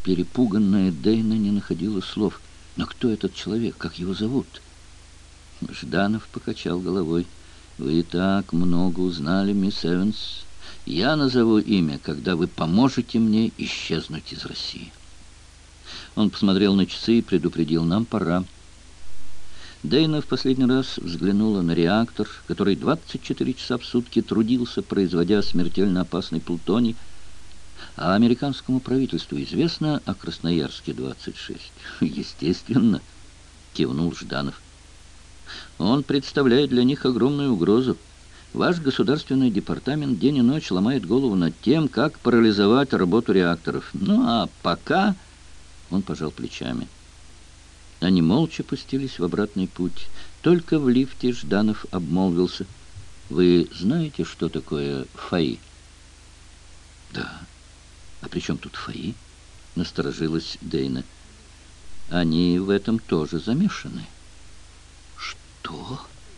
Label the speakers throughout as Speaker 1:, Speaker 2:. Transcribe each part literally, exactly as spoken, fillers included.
Speaker 1: Перепуганная Дейна не находила слов. Но кто этот человек? Как его зовут? Жданов покачал головой. «Вы и так много узнали, мисс Эванс. Я назову имя, когда вы поможете мне исчезнуть из России». Он посмотрел на часы и предупредил: «Нам пора». Дейна в последний раз взглянула на реактор, который двадцать четыре часа в сутки трудился, производя смертельно опасный плутоний. «А американскому правительству известно о Красноярске двадцать шесть?» «Естественно», — кивнул Жданов. «Он представляет для них огромную угрозу. Ваш государственный департамент день и ночь ломает голову над тем, как парализовать работу реакторов. Ну, а пока...» Он пожал плечами. Они молча пустились в обратный путь. Только в лифте Жданов обмолвился: «Вы знаете, что такое ФАИ?» «Да. А при чем тут ФАИ?» — насторожилась Дейна. «Они в этом тоже замешаны». «Что?»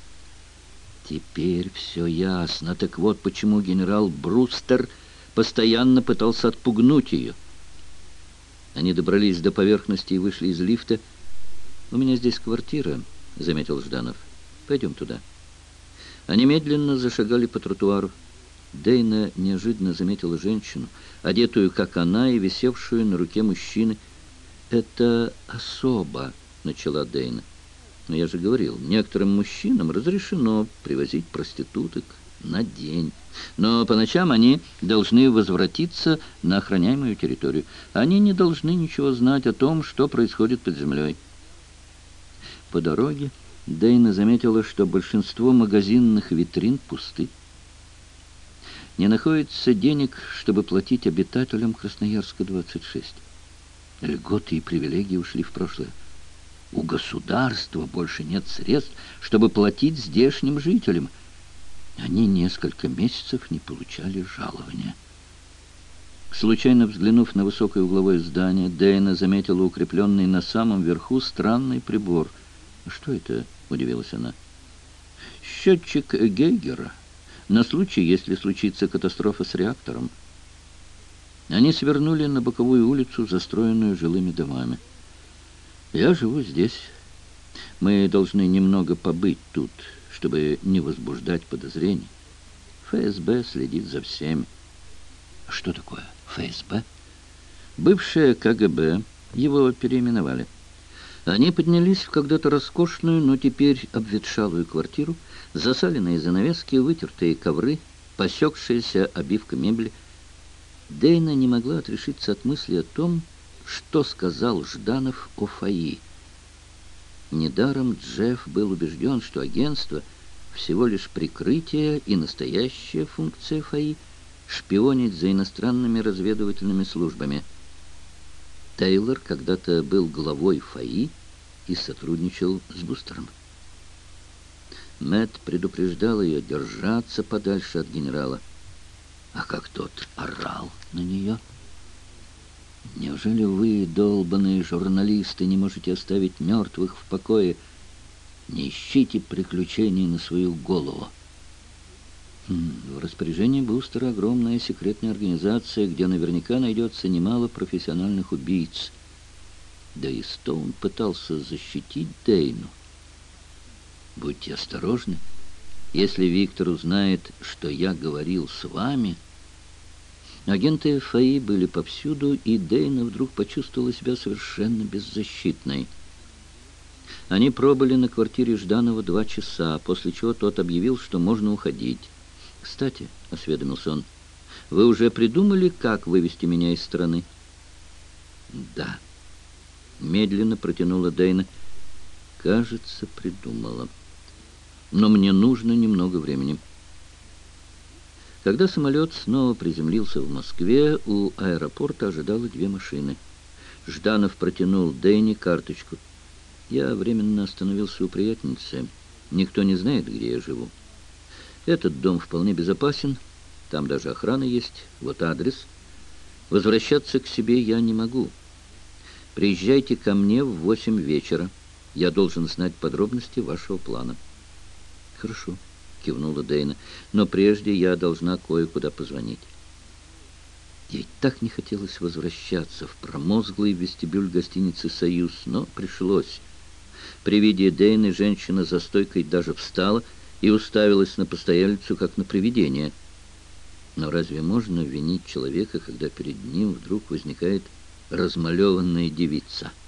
Speaker 1: Теперь все ясно. Так вот, почему генерал Брустер постоянно пытался отпугнуть ее. Они добрались до поверхности и вышли из лифта. «У меня здесь квартира», — заметил Жданов. «Пойдем туда». Они медленно зашагали по тротуару. Дейна неожиданно заметила женщину, одетую, как она, и висевшую на руке мужчины. «Это особа», — начала Дейна. «Но я же говорил, некоторым мужчинам разрешено привозить проституток на день. Но по ночам они должны возвратиться на охраняемую территорию. Они не должны ничего знать о том, что происходит под землей». По дороге Дейна заметила, что большинство магазинных витрин пусты. Не находится денег, чтобы платить обитателям Красноярска двадцать шесть. Льготы и привилегии ушли в прошлое. У государства больше нет средств, чтобы платить здешним жителям. Они несколько месяцев не получали жалования. Случайно взглянув на высокое угловое здание, Дейна заметила укрепленный на самом верху странный прибор. «Что это?» — удивилась она. «Счетчик Гейгера. На случай, если случится катастрофа с реактором». Они свернули на боковую улицу, застроенную жилыми домами. «Я живу здесь. Мы должны немного побыть тут, чтобы не возбуждать подозрений. ФСБ следит за всеми». «Что такое ФСБ?» «Бывшее КГБ. Его переименовали». Они поднялись в когда-то роскошную, но теперь обветшалую квартиру, засаленные занавески, вытертые ковры, посекшаяся обивка мебели. Дейна не могла отрешиться от мысли о том, что сказал Жданов о ФАИ. Недаром Джефф был убежден, что агентство — всего лишь прикрытие, и настоящая функция ФАИ — шпионить за иностранными разведывательными службами. Тейлор когда-то был главой ФАИ и сотрудничал с Бустером. Мэтт предупреждал ее держаться подальше от генерала. А как тот орал на нее! «Неужели вы, долбаные журналисты, не можете оставить мертвых в покое? Не ищите приключений на свою голову». В распоряжении Бустера огромная секретная организация, где наверняка найдется немало профессиональных убийц. Да и Стоун пытался защитить Дейну. «Будьте осторожны. Если Виктор узнает, что я говорил с вами...» Агенты ФАИ были повсюду, и Дейна вдруг почувствовала себя совершенно беззащитной. Они пробыли на квартире Жданова два часа, после чего тот объявил, что можно уходить. «Кстати», — осведомился он, — «вы уже придумали, как вывести меня из страны?» «Да», — медленно протянула Дейна. «Кажется, придумала. Но мне нужно немного времени». Когда самолет снова приземлился в Москве, у аэропорта ожидало две машины. Жданов протянул Дейне карточку. «Я временно остановился у приятельницы. Никто не знает, где я живу. Этот дом вполне безопасен, там даже охрана есть, вот адрес. Возвращаться к себе я не могу. Приезжайте ко мне в восемь вечера. Я должен знать подробности вашего плана». «Хорошо», — кивнула Дейна, — «но прежде я должна кое-куда позвонить». Ей так не хотелось возвращаться в промозглый вестибюль гостиницы «Союз», но пришлось. При виде Дейны женщина за стойкой даже встала и уставилась на постоялицу, как на привидение. Но разве можно винить человека, когда перед ним вдруг возникает размалеванная девица?